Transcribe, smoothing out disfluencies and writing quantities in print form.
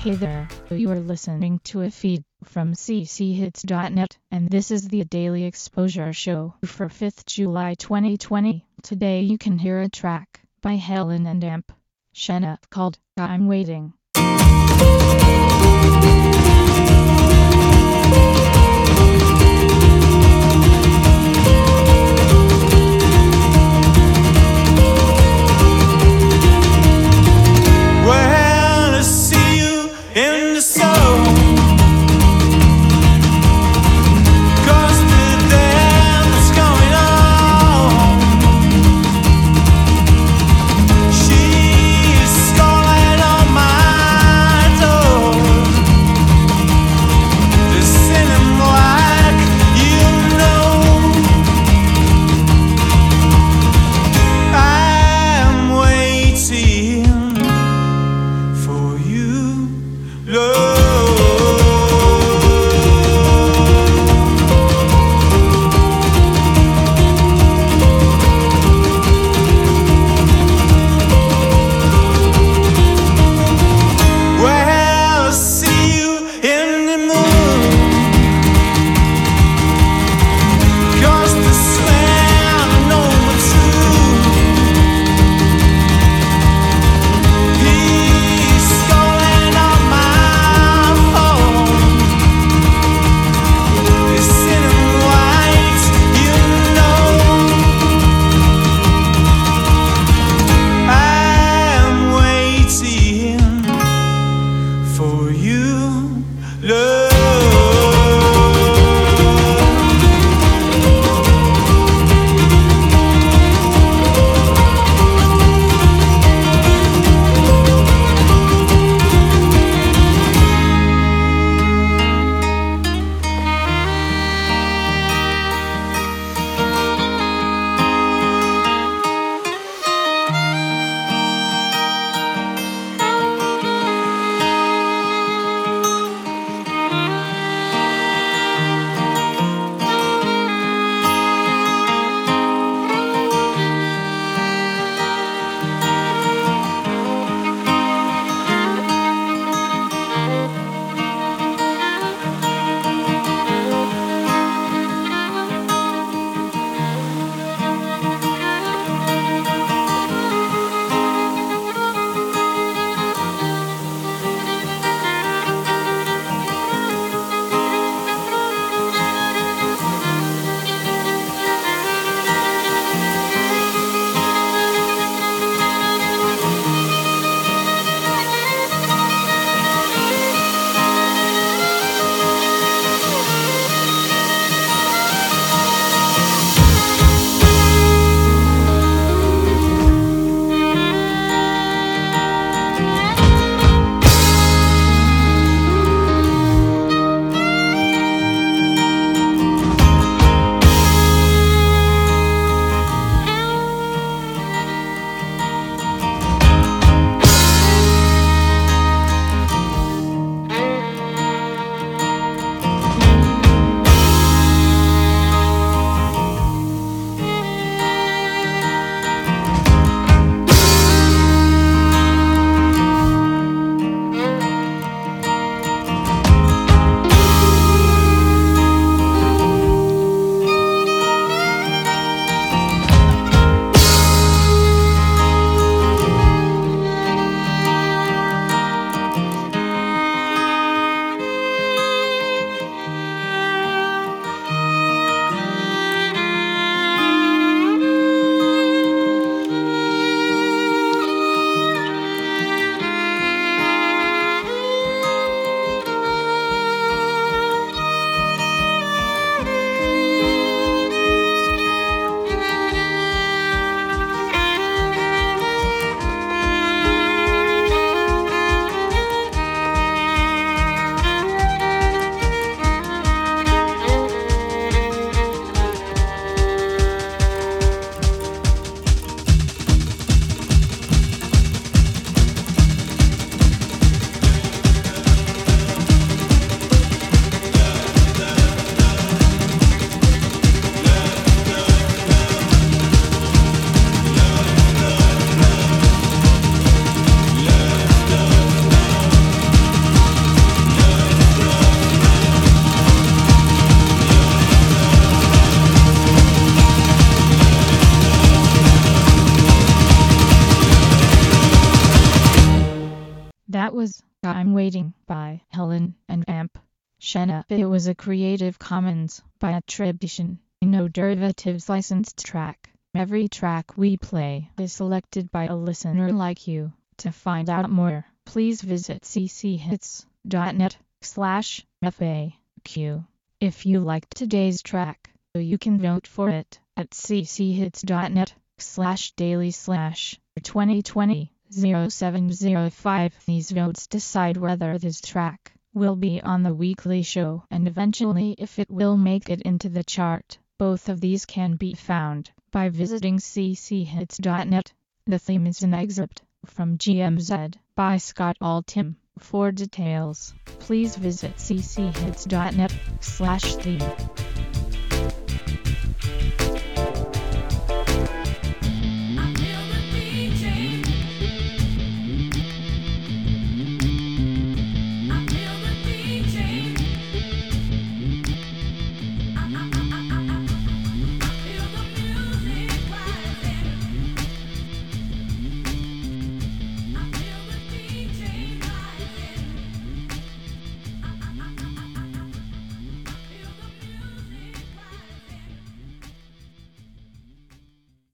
Hey there, you are listening to a feed from cchits.net, and this is the Daily Exposure Show for 5th July 2020. Today you can hear a track by Helen and Amp Shenna called I'm Waiting. She's calling on my I'm Waiting by Helen and Amp. Shenna. It was a Creative Commons by attribution, no derivatives licensed track. Every track we play is selected by a listener like you. To find out more, please visit cchits.net/FAQ. If you liked today's track, you can vote for it at cchits.net/daily/2020-0705. These votes decide whether this track will be on the weekly show and eventually if it will make it into the chart. Both of these can be found by visiting cchits.net. The theme is an excerpt from GMZ by Scott Altham. For details, please visit cchits.net/theme.